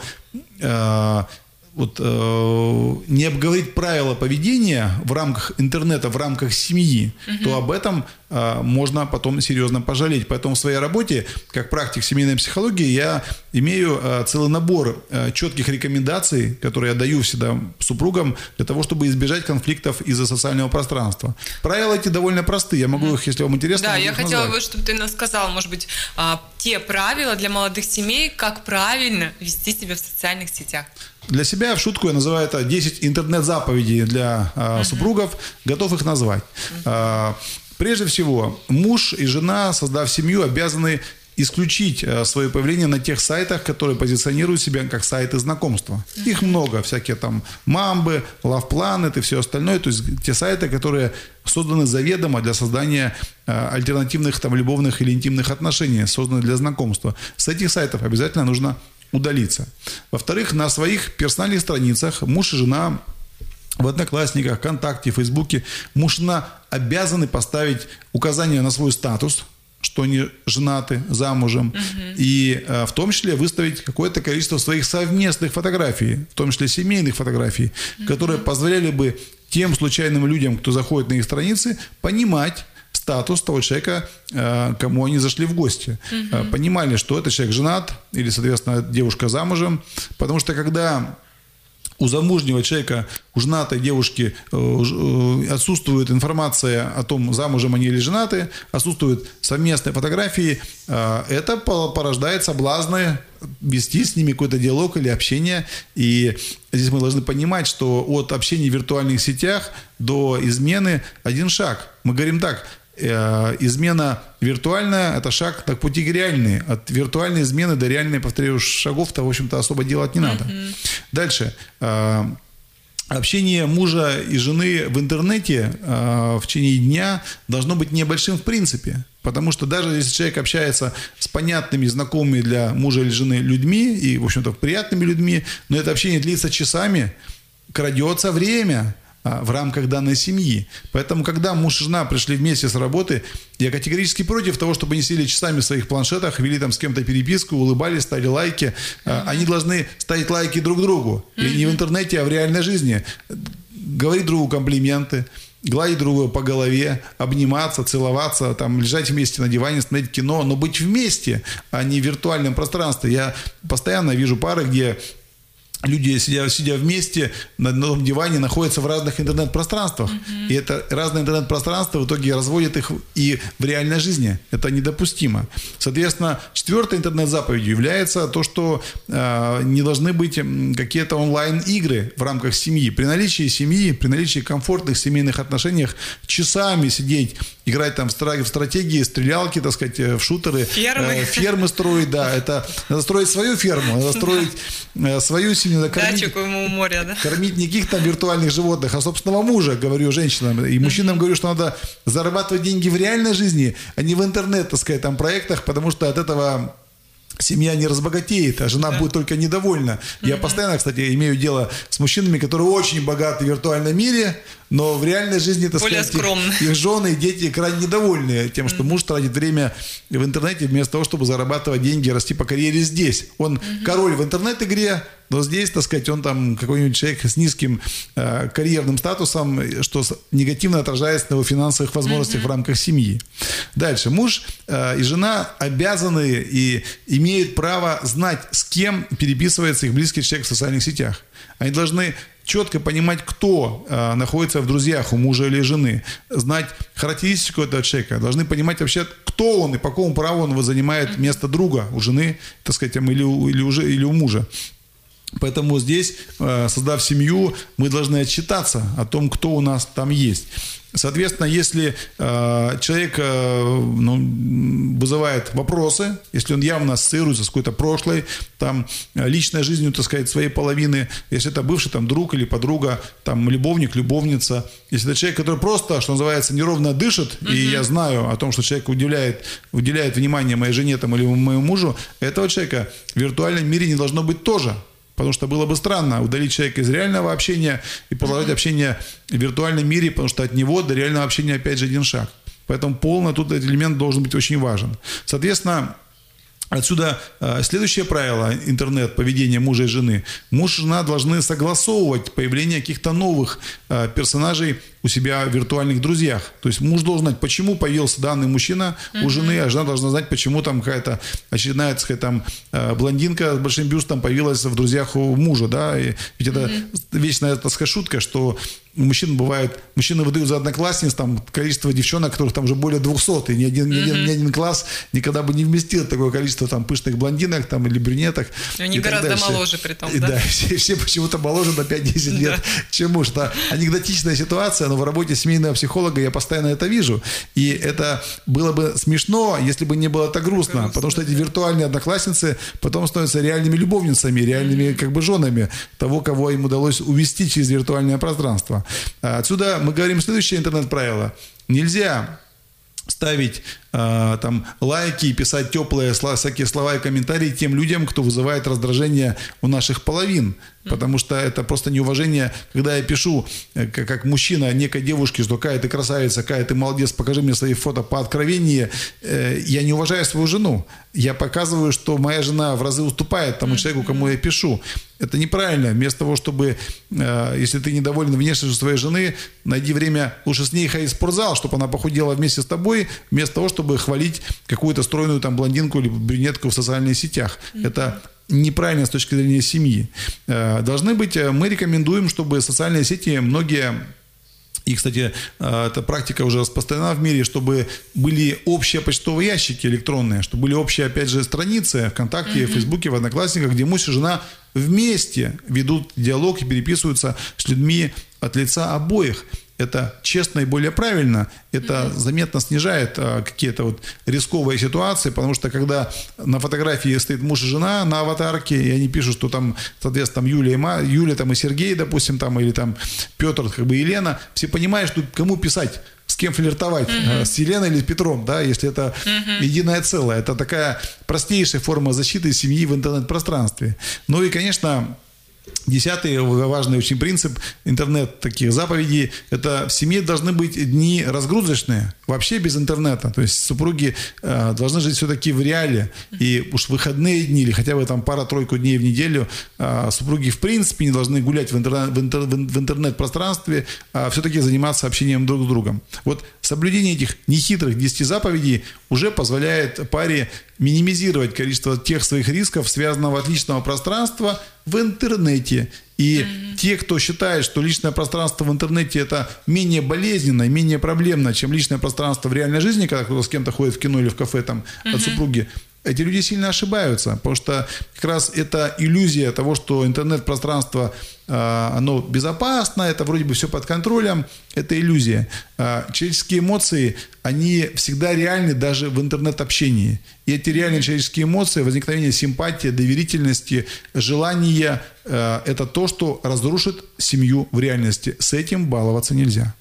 S3: не обговорить правила поведения в рамках интернета, в рамках семьи, то об этом можно потом серьезно пожалеть. Поэтому в своей работе, как практик семейной психологии, я имею целый набор четких рекомендаций, которые я даю всегда супругам для того, чтобы избежать конфликтов из-за социального пространства. Правила эти довольно простые. Я могу их, если вам интересно,
S2: да, я хотела бы, чтобы ты нам сказал, может быть, те правила для молодых семей, как правильно вести себя в социальных сетях.
S3: Для себя в шутку я называю это 10 интернет-заповедей для супругов, готов их назвать. Прежде всего, муж и жена, создав семью, обязаны исключить свое появление на тех сайтах, которые позиционируют себя как сайты знакомства. Их много, всякие там Мамбы, Love Planet и все остальное, то есть те сайты, которые созданы заведомо для создания альтернативных там любовных или интимных отношений, созданы для знакомства. С этих сайтов обязательно нужно удалиться. Во-вторых, на своих персональных страницах муж и жена в Одноклассниках, ВКонтакте, Фейсбуке муж и жена обязаны поставить указание на свой статус, что они женаты, замужем, и в том числе выставить какое-то количество своих совместных фотографий, в том числе семейных фотографий, которые позволяли бы тем случайным людям, кто заходит на их страницы, понимать статус того человека, кому они зашли в гости. Понимали, что этот человек женат или, соответственно, девушка замужем, потому что когда у замужнего человека, у женатой девушки отсутствует информация о том, замужем они или женаты, отсутствуют совместные фотографии, это порождает соблазны вести с ними какой-то диалог или общение. И здесь мы должны понимать, что от общения в виртуальных сетях до измены один шаг. Мы говорим так: измена виртуальная – это шаг на пути к реальной. От виртуальной измены до реальной, повторяю, шагов-то, в общем-то, особо делать не надо. Дальше. Общение мужа и жены в интернете в течение дня должно быть небольшим в принципе. Потому что даже если человек общается с понятными, знакомыми для мужа или жены людьми, и, в общем-то, приятными людьми, но это общение длится часами, крадется время в рамках данной семьи. Поэтому, когда муж и жена пришли вместе с работы, я категорически против того, чтобы они сидели часами в своих планшетах, вели там с кем-то переписку, улыбались, ставили лайки. Они должны ставить лайки друг другу. И не в интернете, а в реальной жизни. Говорить другу комплименты, гладить друга по голове, обниматься, целоваться, там, лежать вместе на диване, смотреть кино, но быть вместе, а не в виртуальном пространстве. Я постоянно вижу пары, где люди, сидя вместе на одном диване, находятся в разных интернет-пространствах. И это разные интернет-пространства в итоге разводят их и в реальной жизни. Это недопустимо. Соответственно, 4-й интернет-заповедью является то, что не должны быть какие-то онлайн-игры в рамках семьи. При наличии семьи, при наличии комфортных семейных отношениях часами сидеть, играть там в стратегии, стрелялки, так сказать, в шутеры, фермы строить, да, это надо строить свою ферму, надо строить свою семью, мужчине надо
S2: дачу ему у моря, да?
S3: Кормить не каких-то виртуальных животных, а собственного мужа, говорю женщинам. И мужчинам говорю, что надо зарабатывать деньги в реальной жизни, а не в интернет, так сказать, там, проектах, потому что от этого семья не разбогатеет, а жена будет только недовольна. Я постоянно, кстати, имею дело с мужчинами, которые очень богаты в виртуальном мире, но в реальной жизни, так
S2: более
S3: сказать, их жены и дети крайне недовольны тем, что муж тратит время в интернете вместо того, чтобы зарабатывать деньги, расти по карьере здесь. Он король в интернет-игре, но здесь, так сказать, он там какой-нибудь человек с низким карьерным статусом, что негативно отражается на его финансовых возможностях в рамках семьи. Дальше. Муж и жена обязаны и имеют право знать, с кем переписывается их близкий человек в социальных сетях. Они должны четко понимать, кто находится в друзьях у мужа или жены, знать характеристику этого человека, должны понимать вообще, кто он и по какому праву он занимает место друга у жены, так сказать, или у мужа. Поэтому здесь, создав семью, мы должны отчитаться о том, кто у нас там есть. Соответственно, если человек вызывает вопросы, если он явно ассоциируется с какой-то прошлой, там, личной жизнью, так сказать, своей половины, если это бывший там, друг или подруга, там, любовник, любовница, если это человек, который просто, что называется, неровно дышит, и я знаю о том, что человек уделяет внимание моей жене там, или моему мужу, этого человека в виртуальном мире не должно быть тоже. Потому что было бы странно удалить человека из реального общения и продолжать общение в виртуальном мире, потому что от него до реального общения опять же один шаг. Поэтому полно тут этот элемент должен быть очень важен. Соответственно, отсюда следующее правило интернет поведения мужа и жены. Муж и жена должны согласовывать появление каких-то новых персонажей у себя в виртуальных друзьях. То есть муж должен знать, почему появился данный мужчина у жены, а жена должна знать, почему там какая-то очередная, так сказать, там, блондинка с большим бюстом появилась в друзьях у мужа. Да? И ведь это вечная, так сказать, шутка, что у мужчин бывает, мужчины выдают за одноклассниц там количество девчонок, которых там уже более 200, и ни один класс никогда бы не вместил такое количество там пышных блондинок там, или брюнеток.
S2: И они гораздо моложе при том,
S3: да? Да, все почему-то моложе на 5-10 лет, чем муж. Это анекдотичная ситуация, но в работе семейного психолога я постоянно это вижу. И это было бы смешно, если бы не было так грустно, потому что эти виртуальные одноклассницы потом становятся реальными любовницами, реальными как бы женами того, кого им удалось увести через виртуальное пространство. Отсюда мы говорим следующее интернет-правило. Нельзя ставить там лайки и писать теплые всякие слова и комментарии тем людям, кто вызывает раздражение у наших половин. Потому что это просто неуважение, когда я пишу, как мужчина некой девушке, что Кая, ты красавица, Кая, ты молодец, покажи мне свои фото по откровении. Я не уважаю свою жену. Я показываю, что моя жена в разы уступает тому человеку, кому я пишу. Это неправильно. Вместо того, чтобы, если ты недоволен внешностью своей жены, найди время лучше с ней ходить в спортзал, чтобы она похудела вместе с тобой, вместо того, чтобы хвалить какую-то стройную там блондинку или брюнетку в социальных сетях. Это неправильно с точки зрения семьи. Должны быть, мы рекомендуем, чтобы социальные сети, многие, и, кстати, эта практика уже распространена в мире, чтобы были общие почтовые ящики электронные, чтобы были общие, опять же, страницы ВКонтакте, в Фейсбуке, в Одноклассниках, где муж и жена вместе ведут диалог и переписываются с людьми от лица обоих. Это честно и более правильно. Это заметно снижает какие-то вот рисковые ситуации, потому что когда на фотографии стоит муж и жена на аватарке, и они пишут, что там, соответственно, там Юля там, и Сергей, допустим, там, или там Петр, как бы Елена, все понимают, что кому писать, с кем флиртовать, с Еленой или с Петром, да, если это единое целое. Это такая простейшая форма защиты семьи в интернет-пространстве. Ну и, конечно, 10-й важный очень принцип интернет таких заповедей – это в семье должны быть дни разгрузочные, вообще без интернета. То есть супруги должны жить все-таки в реале. И уж выходные дни или хотя бы там пара-тройку дней в неделю супруги в принципе не должны гулять в интернет-пространстве, а все-таки заниматься общением друг с другом. Вот соблюдение этих нехитрых 10 заповедей уже позволяет паре минимизировать количество тех своих рисков, связанного от личного пространства в интернете. И те, кто считает, что личное пространство в интернете это менее болезненно, менее проблемно, чем личное пространство в реальной жизни, когда кто-то с кем-то ходит в кино или в кафе там, от супруги, эти люди сильно ошибаются, потому что как раз это иллюзия того, что интернет-пространство, оно безопасно, это вроде бы все под контролем, это иллюзия. Человеческие эмоции, они всегда реальны даже в интернет-общении. И эти реальные человеческие эмоции, возникновение симпатии, доверительности, желания, это то, что разрушит семью в реальности. С этим баловаться нельзя.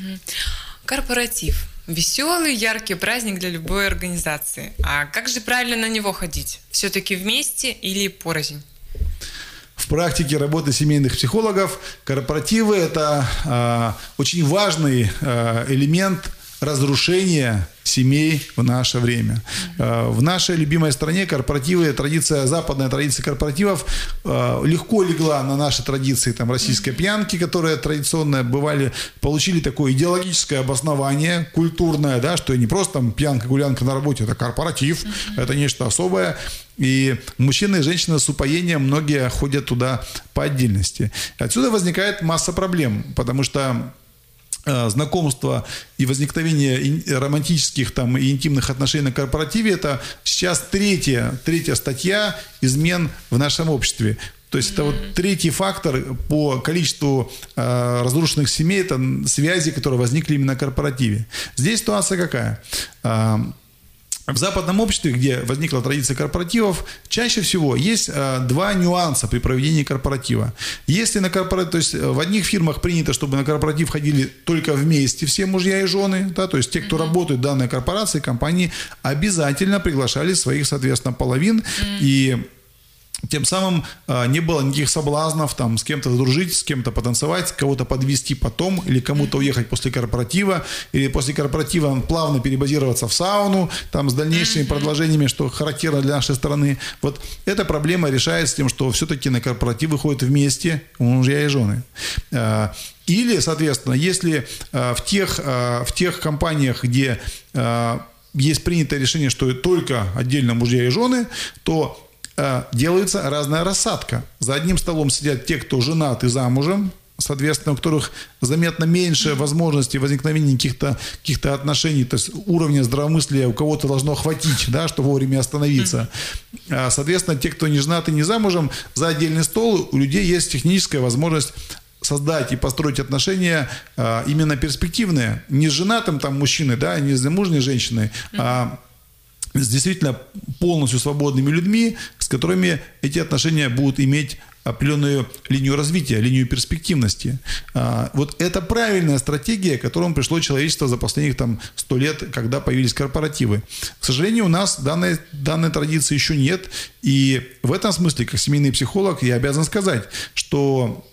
S2: Корпоратив. Веселый, яркий праздник для любой организации. А как же правильно на него ходить? Все-таки вместе или порознь?
S3: В практике работы семейных психологов корпоративы – это очень важный элемент разрушения семей в наше время. В нашей любимой стране корпоративы, западная традиция корпоративов легко легла на наши традиции российской пьянки, которые традиционно получили такое идеологическое обоснование, культурное, да, что не просто пьянка, гулянка на работе, это корпоратив, это нечто особое. И мужчины и женщины с упоением, многие ходят туда по отдельности. Отсюда возникает масса проблем, потому что знакомство и возникновение романтических и интимных отношений на корпоративе – это сейчас третья статья измен в нашем обществе. То есть это вот третий фактор по количеству разрушенных семей, это связи, которые возникли именно на корпоративе. Здесь ситуация какая? В западном обществе, где возникла традиция корпоративов, чаще всего есть два нюанса при проведении корпоратива. Если то есть в одних фирмах принято, чтобы на корпоратив ходили только вместе все мужья и жены, да, то есть те, кто работают в данной корпорации, компании, обязательно приглашали своих, соответственно, половин, и тем самым не было никаких соблазнов с кем-то дружить, с кем-то потанцевать, кого-то подвести потом, или кому-то уехать после корпоратива, или после корпоратива плавно перебазироваться в сауну, с дальнейшими продолжениями, что характерно для нашей страны. Вот эта проблема решается тем, что все-таки на корпоратив выходят вместе мужья и жены. Или, соответственно, если в тех компаниях, где есть принятое решение, что только отдельно мужья и жены, то делается разная рассадка. За одним столом сидят те, кто женат и замужем, соответственно, у которых заметно меньше возможностей возникновения каких-то отношений, то есть уровня здравомыслия у кого-то должно хватить, да, чтобы вовремя остановиться. Соответственно, те, кто не женат и не замужем, за отдельный стол у людей есть техническая возможность создать и построить отношения именно перспективные. Не с женатым мужчиной, да, не с замужней женщиной, а с действительно полностью свободными людьми, с которыми эти отношения будут иметь определенную линию развития, линию перспективности. Вот это правильная стратегия, к которой пришло человечество за последних 100 лет, когда появились корпоративы. К сожалению, у нас данной традиции еще нет. И в этом смысле, как семейный психолог, я обязан сказать, что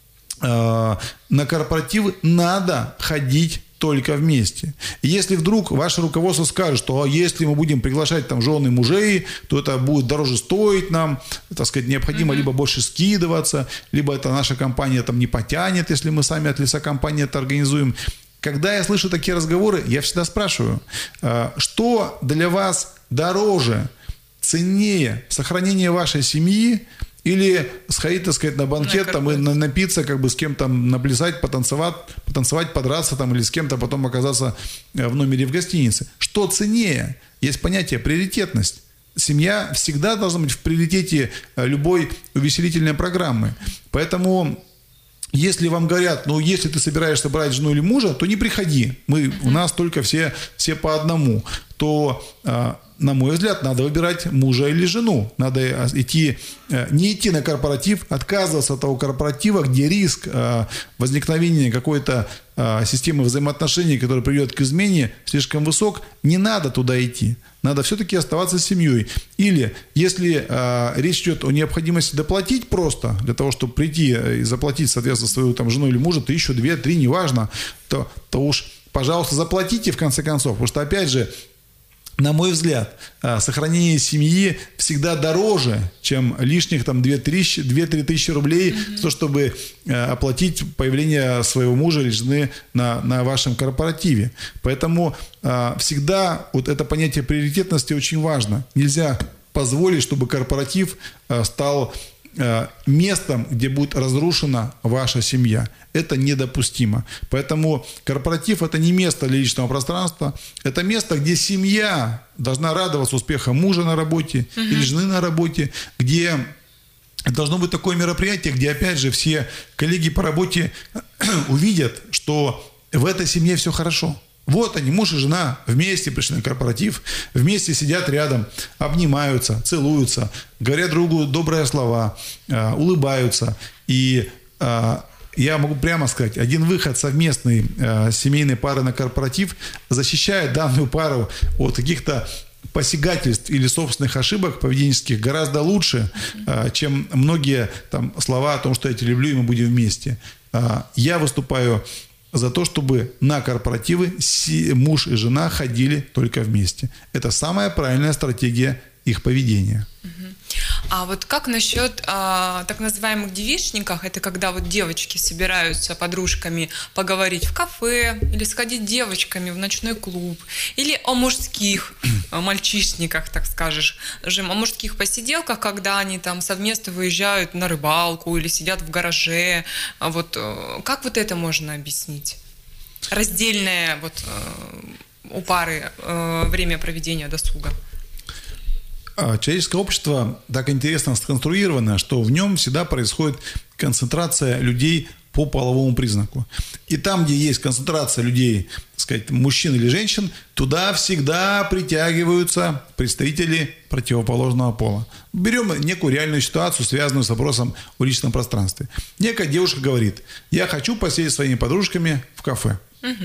S3: на корпоративы надо ходить только вместе. И если вдруг ваше руководство скажет, что если мы будем приглашать жены мужей, то это будет дороже стоить нам, необходимо либо больше скидываться, либо это наша компания не потянет, если мы сами от лица компании это организуем. Когда я слышу такие разговоры, я всегда спрашиваю, что для вас дороже, ценнее сохранение вашей семьи, или сходить, на банкет и напиться, с кем-то наплясать, потанцевать, подраться или с кем-то потом оказаться в номере в гостинице. Что ценнее? Есть понятие приоритетность. Семья всегда должна быть в приоритете любой увеселительной программы. Поэтому, если вам говорят, если ты собираешься брать жену или мужа, то не приходи. У нас только все по одному. То, на мой взгляд, надо выбирать мужа или жену. Надо не идти на корпоратив, отказываться от того корпоратива, где риск возникновения какой-то системы взаимоотношений, которая приведет к измене, слишком высок. Не надо туда идти. Надо все-таки оставаться с семьей. Или, если речь идет о необходимости доплатить просто, для того, чтобы прийти и заплатить, соответственно, свою жену или мужа, 1000, 2, 3, неважно, то уж, пожалуйста, заплатите в конце концов. Потому что, опять же, на мой взгляд, сохранение семьи всегда дороже, чем лишних 2-3 тысячи рублей, чтобы оплатить появление своего мужа или жены на вашем корпоративе. Поэтому всегда это понятие приоритетности очень важно. Нельзя позволить, чтобы корпоратив стал местом, где будет разрушена ваша семья. Это недопустимо. Поэтому корпоратив – это не место для личного пространства, это место, где семья должна радоваться успехам мужа на работе или жены на работе, где должно быть такое мероприятие, где, опять же, все коллеги по работе увидят, что в этой семье все хорошо. Вот они, муж и жена, вместе пришли на корпоратив, вместе сидят рядом, обнимаются, целуются, говорят другу добрые слова, улыбаются. И я могу прямо сказать, один выход совместной семейной пары на корпоратив защищает данную пару от каких-то посягательств или собственных ошибок поведенческих гораздо лучше, чем многие там слова о том, что я тебя люблю, и мы будем вместе. Я выступаю за то, чтобы на корпоративы муж и жена ходили только вместе. Это самая правильная стратегия их поведения.
S2: А вот как насчет так называемых девичников? Это когда вот девочки собираются подружками поговорить в кафе или сходить девочками в ночной клуб. Или о мужских мальчишниках, так скажешь, о мужских посиделках, когда они там совместно выезжают на рыбалку или сидят в гараже. Вот как вот это можно объяснить? Раздельное вот у пары время проведения досуга.
S3: Человеческое общество так интересно сконструировано, что в нем всегда происходит концентрация людей по половому признаку. И там, где есть концентрация людей, так сказать, мужчин или женщин, туда всегда притягиваются представители противоположного пола. Берем некую реальную ситуацию, связанную с вопросом о личном пространстве. Некая девушка говорит: я хочу посидеть со своими подружками в кафе.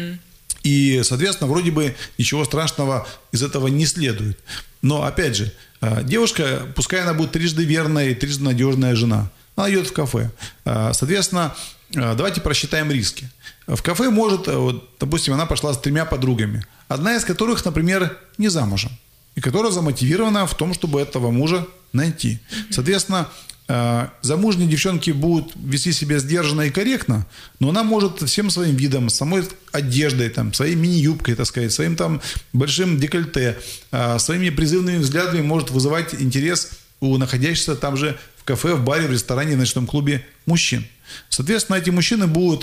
S3: И, соответственно, вроде бы ничего страшного из этого не следует. Но, опять же, девушка, пускай она будет трижды верная и трижды надежная жена, она идет в кафе. Соответственно, давайте просчитаем риски. В кафе может, вот, допустим, она пошла с 3 подругами, одна из которых, например, не замужем, и которая замотивирована в том, чтобы этого мужа найти. Соответственно, замужние девчонки будут вести себя сдержанно и корректно, но она может всем своим видом, самой одеждой, там, своей мини-юбкой, так сказать, своим там большим декольте, своими призывными взглядами может вызывать интерес у находящихся там же в кафе, в баре, в ресторане, в ночном клубе мужчин. Соответственно, эти мужчины будут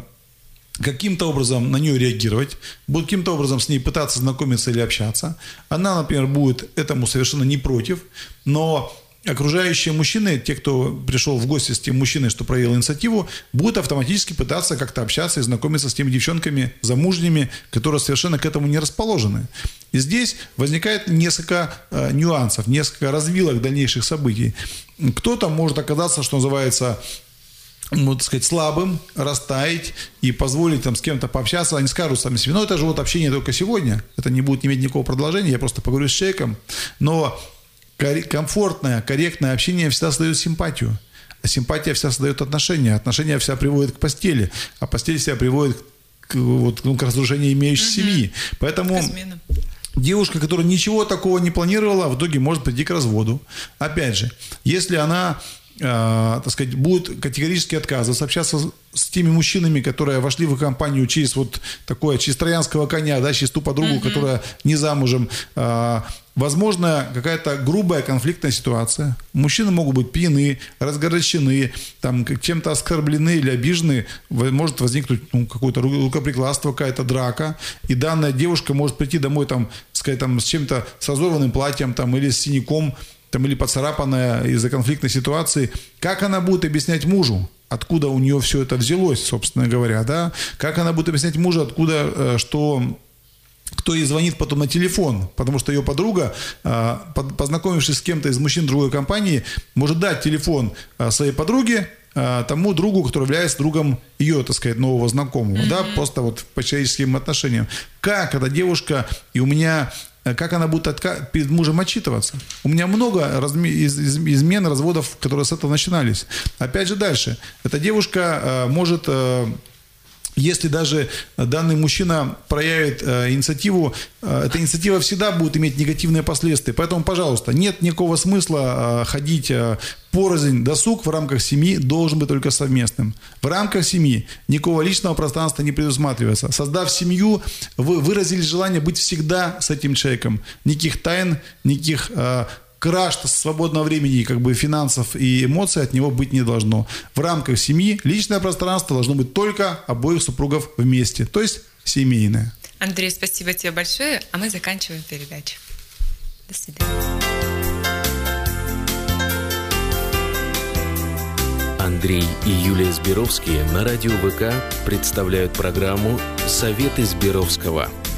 S3: каким-то образом на нее реагировать, будут каким-то образом с ней пытаться знакомиться или общаться. Она, например, будет этому совершенно не против, но окружающие мужчины, те, кто пришел в гости с тем мужчиной, что проявил инициативу, будут автоматически пытаться как-то общаться и знакомиться с теми девчонками замужними, которые совершенно к этому не расположены. И здесь возникает несколько нюансов, несколько развилок дальнейших событий. Кто-то может оказаться, что называется, так сказать, слабым, растаять и позволить там с кем-то пообщаться. Они скажут сами себе: ну это же вот общение только сегодня, это не будет иметь никакого продолжения, я просто поговорю с человеком. Но комфортное, корректное общение всегда создает симпатию. А симпатия всегда создает отношения. Отношения всегда приводят к постели. А постель всегда приводит к разрушению имеющей семьи. Поэтому девушка, которая ничего такого не планировала, в итоге может прийти к разводу. Опять же, если она, так сказать, будет категорически отказываться общаться с теми мужчинами, которые вошли в их компанию через вот такое, через троянского коня, да, через ту подругу, которая не замужем, возможно, какая-то грубая конфликтная ситуация. Мужчины могут быть пьяны, разгорячены, там, чем-то оскорблены или обижены. Может возникнуть какое-то рукоприкладство, какая-то драка. И данная девушка может прийти домой там, сказать, там, с чем-то, с разорванным платьем там, или с синяком, там, или поцарапанная из-за конфликтной ситуации. Как она будет объяснять мужу, откуда у нее все это взялось, собственно говоря, да? Как она будет объяснять мужу, откуда, что... Кто ей звонит потом на телефон, потому что ее подруга, познакомившись с кем-то из мужчин другой компании, может дать телефон своей подруге, тому другу, который является другом ее, так сказать, нового знакомого, да, просто вот по человеческим отношениям. Как эта девушка, и у меня, как она будет перед мужем отчитываться? У меня много измен, разводов, которые с этого начинались. Опять же дальше. Эта девушка может... Если даже данный мужчина проявит инициативу, эта инициатива всегда будет иметь негативные последствия. Поэтому, пожалуйста, нет никакого смысла ходить порознь. Досуг в рамках семьи должен быть только совместным. В рамках семьи никакого личного пространства не предусматривается. Создав семью, вы выразили желание быть всегда с этим человеком. Никаких тайн, никаких краж свободного времени, как бы финансов и эмоций от него быть не должно. В рамках семьи личное пространство должно быть только обоих супругов вместе, то есть семейное.
S2: Андрей, спасибо тебе большое, а мы заканчиваем передачу. До свидания.
S1: Андрей и Юлия Сберовские на радио ВК представляют программу «Советы Сберовского».